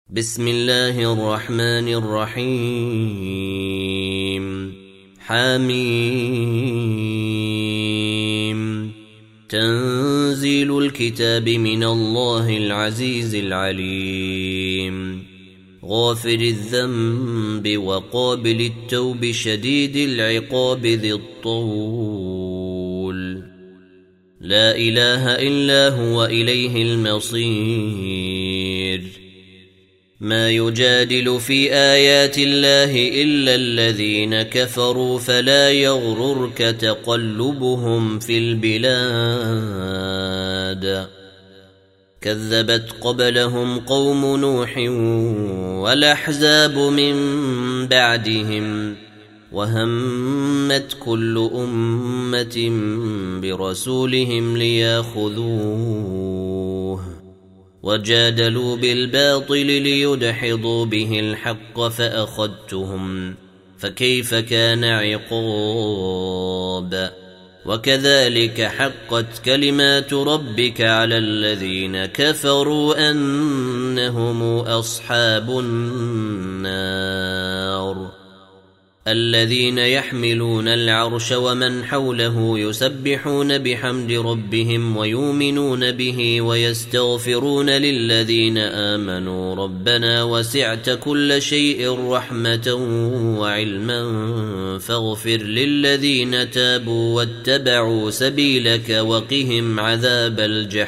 بسم الله الرحمن الرحيم حميم تنزيل الكتاب من الله العزيز العليم غافر الذنب وقابل التوب شديد العقاب ذي الطول لا إله إلا هو إليه المصير ما يجادل في آيات الله إلا الذين كفروا فلا يغررك تقلبهم في البلاد كذبت قبلهم قوم نوح والأحزاب من بعدهم وهمت كل أمة برسولهم ليأخذوه وجادلوا بالباطل ليدحضوا به الحق فأخذتهم فكيف كان عقاب وكذلك حقت كلمات ربك على الذين كفروا أنهم أصحاب النار الذين يحملون العرش ومن حوله يسبحون بحمد ربهم ويؤمنون به ويستغفرون للذين آمنوا ربنا وسعت كل شيء رحمة وعلما فاغفر للذين تابوا واتبعوا سبيلك وقهم عذاب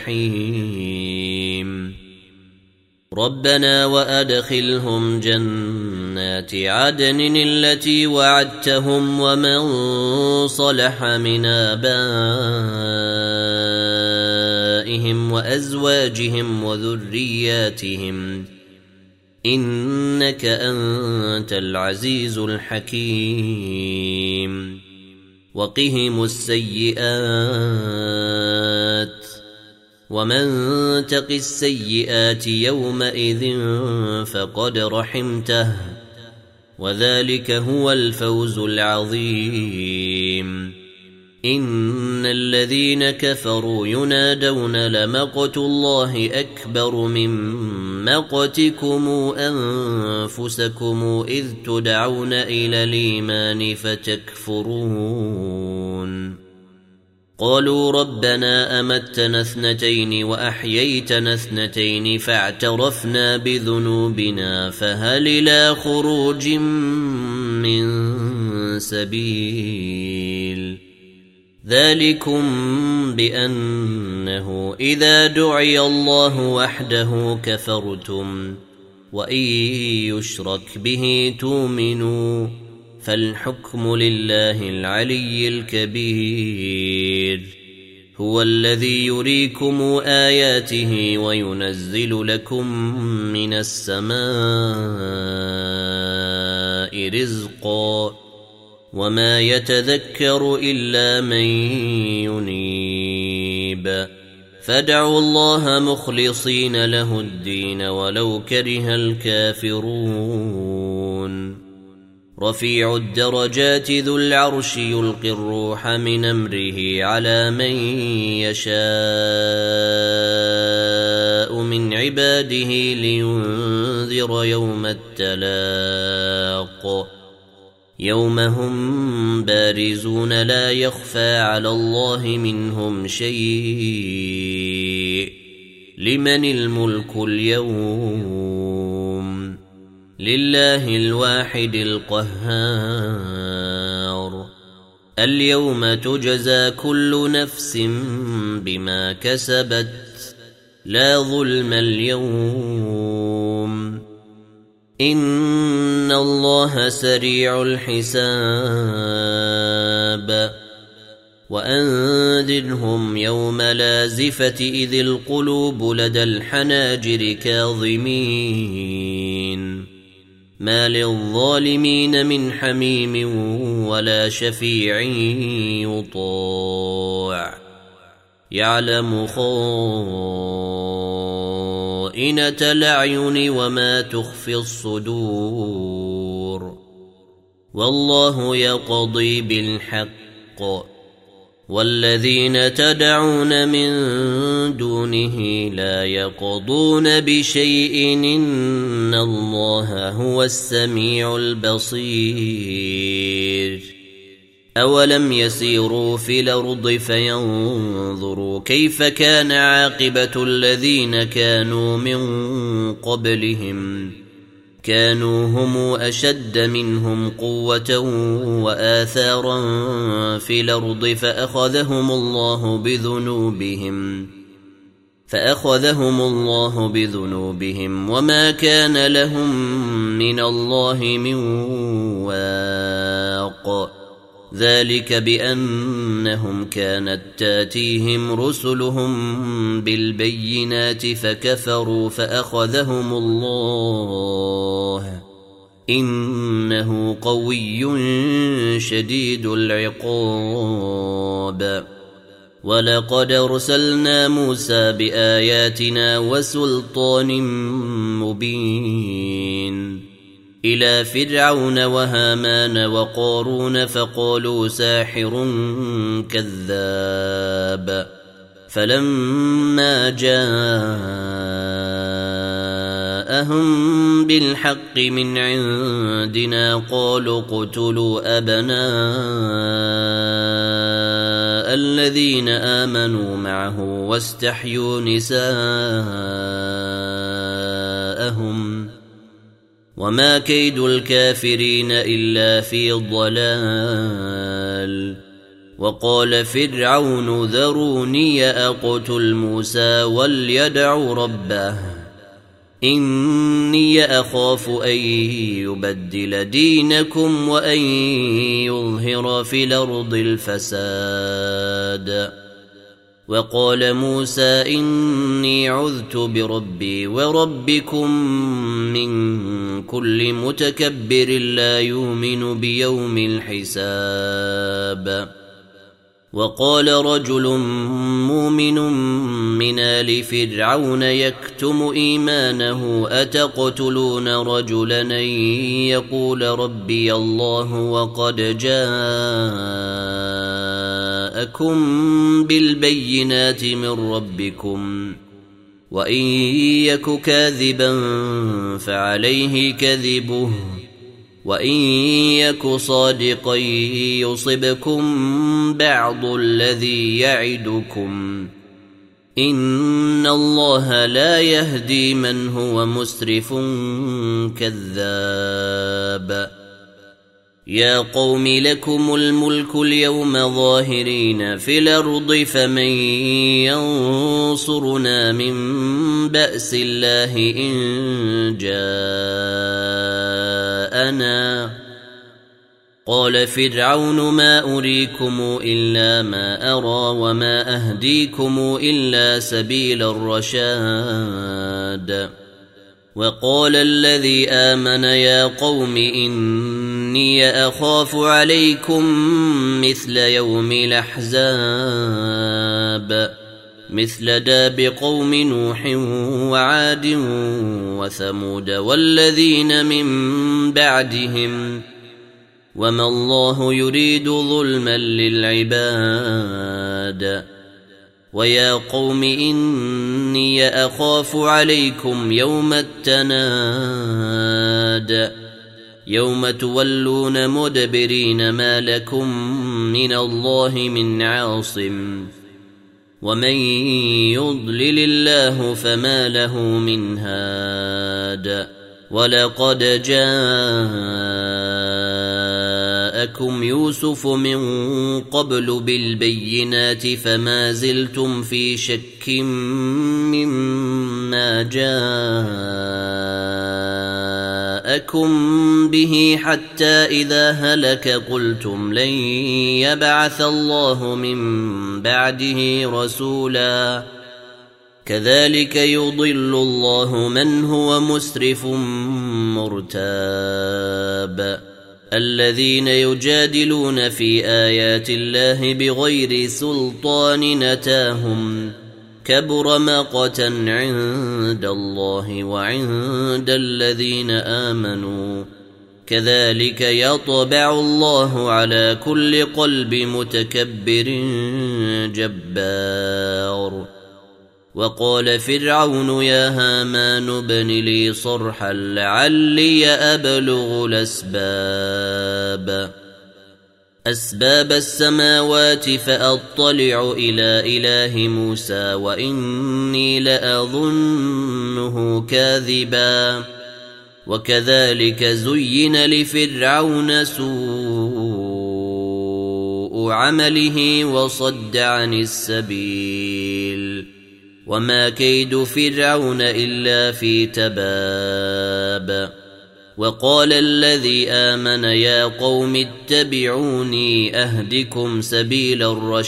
الجحيم ربنا وأدخلهم جنات عدن التي وعدتهم ومن صلح من آبائهم وأزواجهم وذرياتهم إنك أنت العزيز الحكيم وقهم السيئات ومن تق السيئات يومئذ فقد رحمته وذلك هو الفوز العظيم إن الذين كفروا ينادون لمقت الله أكبر من مقتكم أنفسكم إذ تدعون إلى الإيمان فتكفرون قالوا ربنا أمتنا اثنتين وأحييتنا اثنتين فاعترفنا بذنوبنا فهل إلى خروج من سبيل ذلكم بأنه إذا دعي الله وحده كفرتم وإن يشرك به تؤمنوا فالحكم لله العلي الكبير هو الذي يريكم آياته وينزل لكم من السماء رزقا وما يتذكر إلا من ينيب فادعوا الله مخلصين له الدين ولو كره الكافرون رفيع الدرجات ذو العرش يلقي الروح من أمره على من يشاء من عباده لينذر يوم التلاق يوم هم بارزون لا يخفى على الله منهم شيء لمن الملك اليوم لله الواحد القهار اليوم تجزى كل نفس بما كسبت لا ظلم اليوم إن الله سريع الحساب وأنذرهم يوم لازفة إذ القلوب لدى الحناجر كاظمين ما للظالمين من حميم ولا شفيع يطاع يعلم خائنة الأعين وما تخفي الصدور والله يقضي بالحق والذين تدعون من دونه لا يقضون بشيء إن الله هو السميع البصير أولم يسيروا في الأرض فينظروا كيف كان عاقبة الذين كانوا من قبلهم كانوا هم أشد منهم قوة وآثارا في الأرض فأخذهم الله بذنوبهم وما كان لهم من الله من واق ذلك بأنهم كانت تاتيهم رسلهم بالبينات فكفروا فأخذهم الله إنه قوي شديد العقاب ولقد أرسلنا موسى بآياتنا وسلطان مبين إلى فرعون وهامان وقارون فقالوا ساحر كذاب فلما جاءهم بالحق من عندنا قالوا اقتلوا أبناء الذين آمنوا معه واستحيوا نساءهم وما كيد الكافرين إلا في ضلال وقال فرعون ذروني أقتل موسى وليدع ربه إني أخاف أن يبدل دينكم وأن يظهر في الأرض الفساد وقال موسى إني عذت بربي وربكم من كل متكبر لا يؤمن بيوم الحساب وقال رجل مؤمن من آل فرعون يكتم إيمانه أتقتلون رجلا أن يقول ربي الله وقد جاءكم بالبينات من ربكم وإن يك كاذبا فعليه كذبه وإن يك صادقا يصبكم بعض الذي يعدكم إن الله لا يهدي من هو مسرف كذاب يا قوم لكم الملك اليوم ظاهرين في الأرض فمن ينصرنا من بأس الله إن جاءنا قال فرعون ما أريكم إلا ما أرى وما أهديكم إلا سبيل الرشاد وقال الذي آمن يا قوم إني أخاف عليكم مثل يوم الأحزاب مثل داب قوم نوح وعاد وثمود والذين من بعدهم وما الله يريد ظلما للعباد ويا قوم إني أخاف عليكم يوم التناد يوم تولون مدبرين ما لكم من الله من عاصم ومن يضلل الله فما له من هاد ولقد جاءكم يوسف من قبل بالبينات فما زلتم في شك مما جاءكم به حتى إذا هلك قلتم لن يبعث الله من بعده رسولا كذلك يضل الله من هو مسرف مرتاب الذين يجادلون في آيات الله بغير سلطان أتاهم كبر مقتا عند الله وعند الذين آمنوا كذلك يطبع الله على كل قلب متكبر جبار. وقال فرعون يا هامان ابن لي صرحا لعلي أبلغ أسباب السماوات فأطلع إلى إله موسى وإني لأظنه كاذبا. وكذلك زين لفرعون سوء عمله وصد عن السبيل وما كيد فرعون إلا في تباب. وقال الذي آمن يا قوم اتبعوني أهدكم سبيل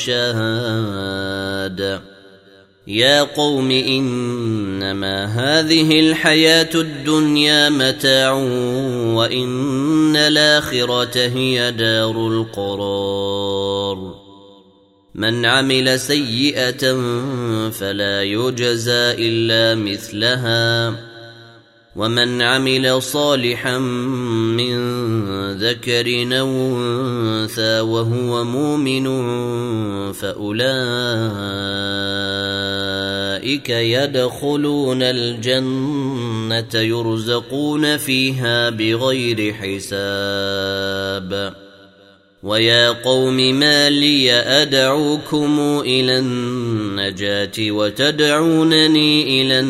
الرشاد. يا قوم إنما هذه الحياة الدنيا متاع وإن الآخرة هي دار القرار. من عمل سيئة فلا يجزى إلا مثلها ومن عمل صالحا من ذكر أو أنثى وهو مؤمن فأولئك يدخلون الجنة يرزقون فيها بغير حساب. ويا قوم ما لي أدعوكم إلى النجاة وتدعونني إلى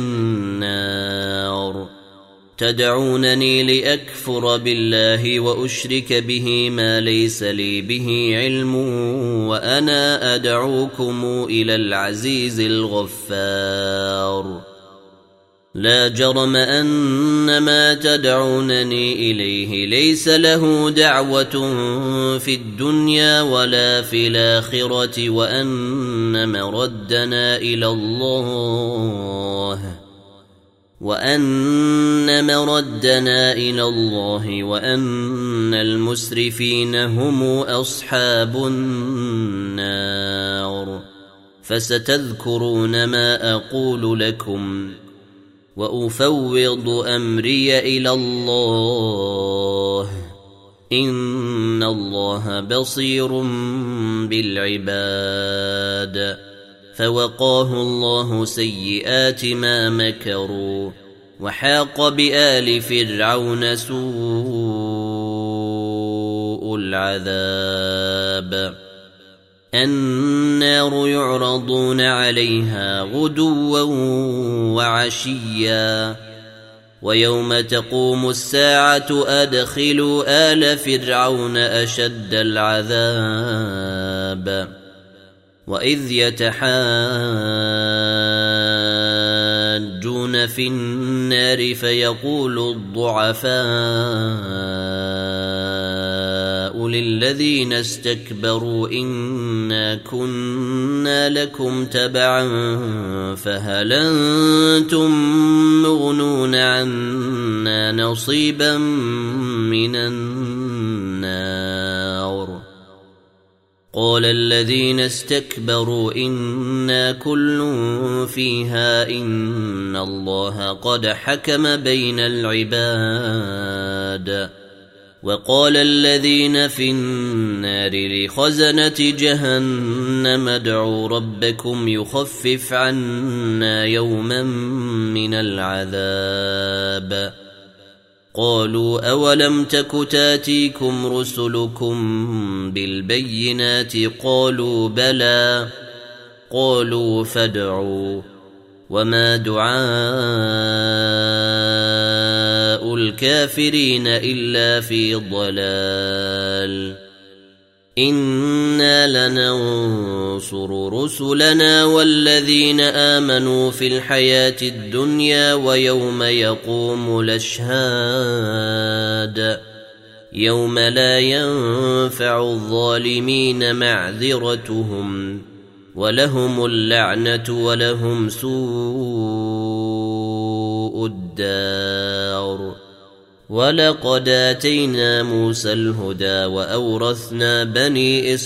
النار. تدعونني لأكفر بالله وأشرك به ما ليس لي به علم وأنا أدعوكم إلى العزيز الغفار. لا جرم أن ما تدعونني إليه ليس له دعوة في الدنيا ولا في الآخرة وأن مردنا إلى الله وأن المسرفين هم أصحاب النار. فستذكرون ما أقول لكم وأفوض أمري إلى الله إن الله بصير بالعباد. فوقاه الله سيئات ما مكروا وحاق بآل فرعون سوء العذاب. النار يعرضون عليها غدوا وعشيا ويوم تقوم الساعة أدخلوا آل فرعون أشد العذاب. وإذ يتحاجون في النار فيقول الضعفاء للذين استكبروا إنا كنا لكم تبعا فهل أنتم مغنون عنا نصيبا من النار. قال الذين استكبروا إنا كل فيها إن الله قد حكم بين العباد. وقال الذين في النار لخزنة جهنم ادعوا ربكم يخفف عنا يوما من العذاب. قالوا أولم تك تاتيكم رسلكم بالبينات قالوا بلى قالوا فادعوا وما دعاء الكافرين إلا في ضلال. إنا لننصر رسلنا والذين آمنوا في الحياة الدنيا ويوم يقوم الأشهاد يوم لا ينفع الظالمين معذرتهم ولهم اللعنة ولهم سوء الدار. ولقد آتينا موسى الهدى وأورثنا بني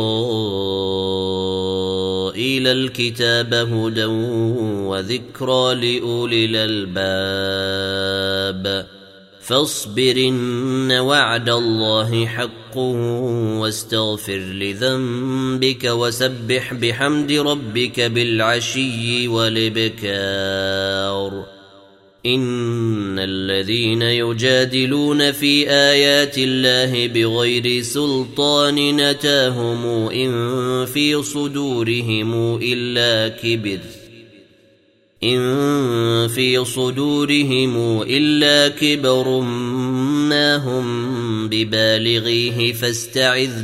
إسرائيل الكتاب هدى وذكرى لأولي الألباب. فاصبر إن وعد الله حق واستغفر لذنبك وسبح بحمد ربك بالعشي والإبكار إن الذين يجادلون في آيات الله بغير سلطان نتاهم إن في صدورهم إلا كبر ما هم ببالغيه فاستعذ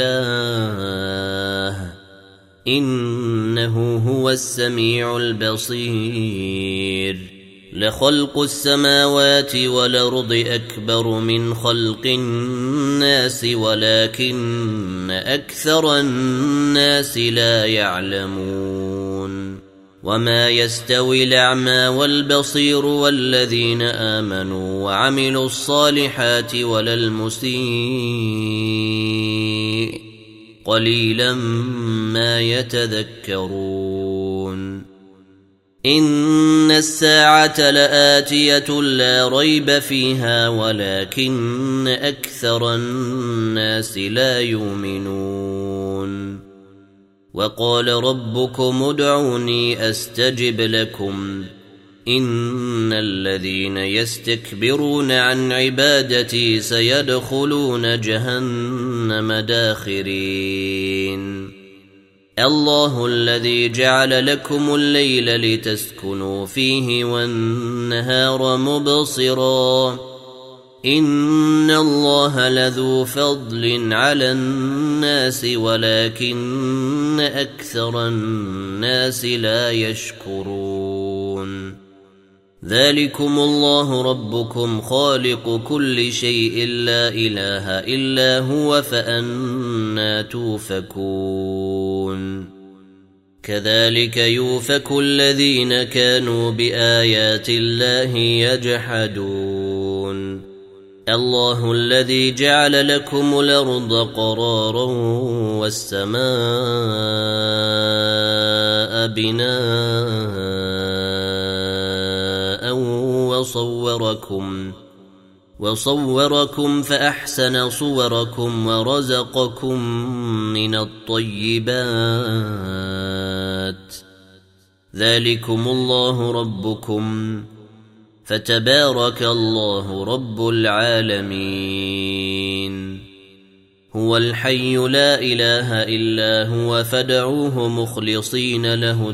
بالله إنه هو السميع البصير لخلق السماوات والأرض أكبر من خلق الناس ولكن أكثر الناس لا يعلمون وما يستوي الأعمى والبصير والذين آمنوا وعملوا الصالحات ولا المسيء قليلا ما يتذكرون إن الساعة لآتية لا ريب فيها ولكن أكثر الناس لا يؤمنون وقال ربكم ادعوني أستجب لكم إن الذين يستكبرون عن عبادتي سيدخلون جهنم داخرين الله الذي جعل لكم الليل لتسكنوا فيه والنهار مبصرا إن الله لذو فضل على الناس ولكن أكثر الناس لا يشكرون ذلكم الله ربكم خالق كل شيء لا إله إلا هو فأنا توفكون كذلك يوفك الذين كانوا بآيات الله يجحدون الله الذي جعل لكم الأرض قرارا والسماء بناء وصوركم فأحسن صوركم ورزقكم من الطيبات ذلكم الله ربكم فتبارك الله رب العالمين هو الحي لا إله إلا هو فادعوه مخلصين له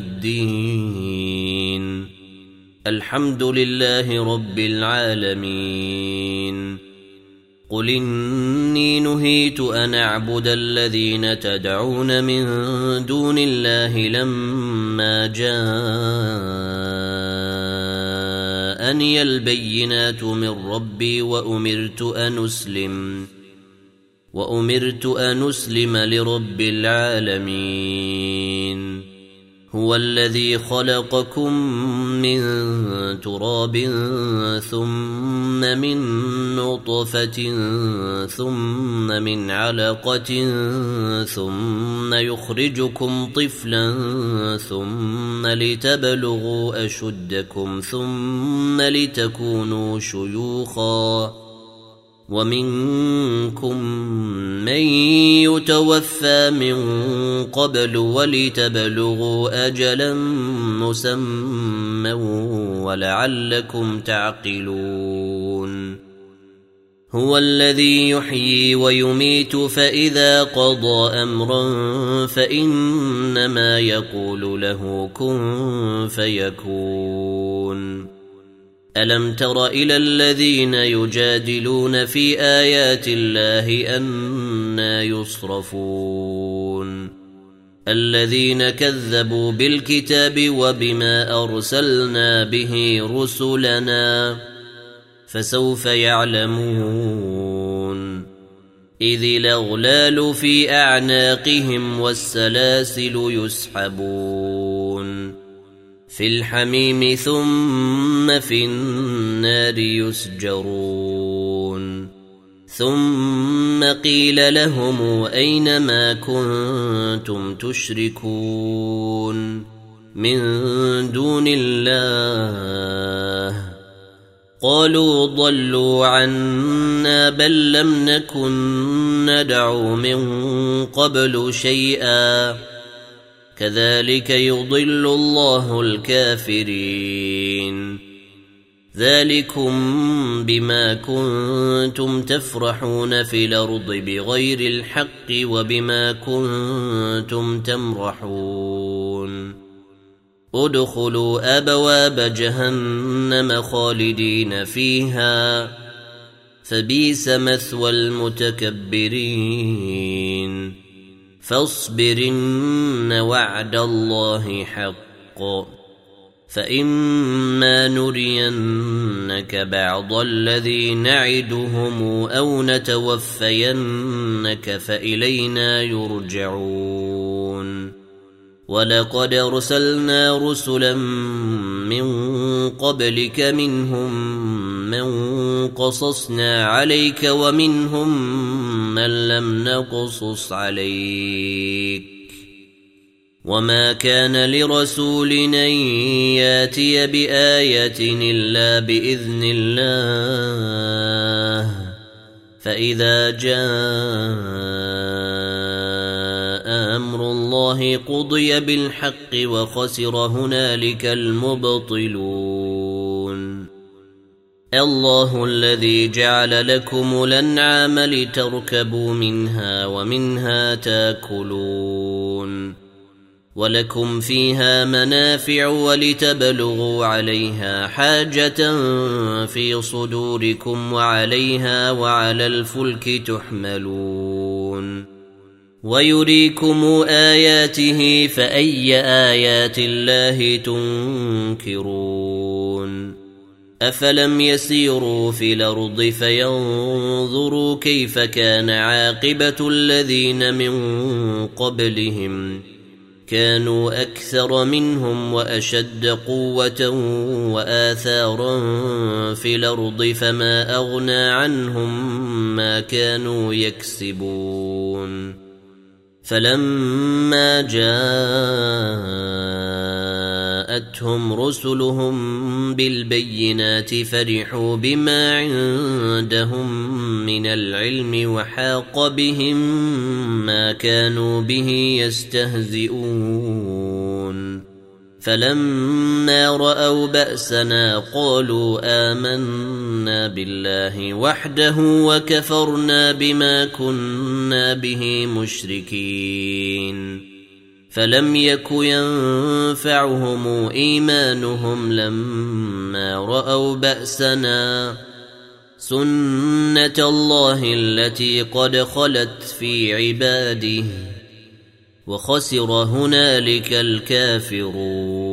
الدين الحمد لله رب العالمين قل إني نهيت أن أعبد الذين تدعون من دون الله لما جاءني البينات من ربي وأمرت أن أسلم لرب العالمين هو الذي خلقكم من تراب ثم من نطفة ثم من علقة ثم يخرجكم طفلا ثم لتبلغوا أشدكم ثم لتكونوا شيوخا ومنكم من يتوفى من قبل ولتبلغوا أجلا مسمى ولعلكم تعقلون هو الذي يحيي ويميت فإذا قضى أمرا فإنما يقول له كن فيكون ألم تر إلى الذين يجادلون في آيات الله أنى يصرفون الذين كذبوا بالكتاب وبما أرسلنا به رسلنا فسوف يعلمون إذ الأغلال في أعناقهم والسلاسل يسحبون في الحميم ثم في النار يسجرون ثم قيل لهم أين ما كنتم تشركون من دون الله قالوا ضلوا عنا بل لم نكن ندعو من قبل شيئا كذلك يضل الله الكافرين ذلكم بما كنتم تفرحون في الأرض بغير الحق وبما كنتم تمرحون ادخلوا أبواب جهنم خالدين فيها فبئس مثوى المتكبرين فاصبرن وعد الله حق فإما نرينك بعض الذي نعدهم أو نتوفينك فإلينا يرجعون ولقد أرسلنا رسلا من قبلك منهم من قصصنا عليك ومنهم من لم نقصص عليك وما كان لرسول أن ياتي بآية إلا بإذن الله فإذا جاء أمر الله قضي بالحق وخسر هنالك المبطلون الله الذي جعل لكم الأنعام لتركبوا منها ومنها تاكلون ولكم فيها منافع ولتبلغوا عليها حاجة في صدوركم وعليها وعلى الفلك تحملون ويريكم آياته فأي آيات الله تنكرون أفلم يسيروا في الأرض فينظروا كيف كان عاقبة الذين من قبلهم كانوا أكثر منهم وأشد قوة وآثارا في الأرض فما أغنى عنهم ما كانوا يكسبون فلما جاءتهم رسلهم بالبينات فرحوا بما عندهم من العلم وحاق بهم ما كانوا به يستهزئون فلما رأوا بأسنا قالوا آمنا بالله وحده وكفرنا بما كنا به مشركين فلم يك ينفعهم إيمانهم لما رأوا بأسنا سنة الله التي قد خلت في عباده وخسر هنالك الكافرون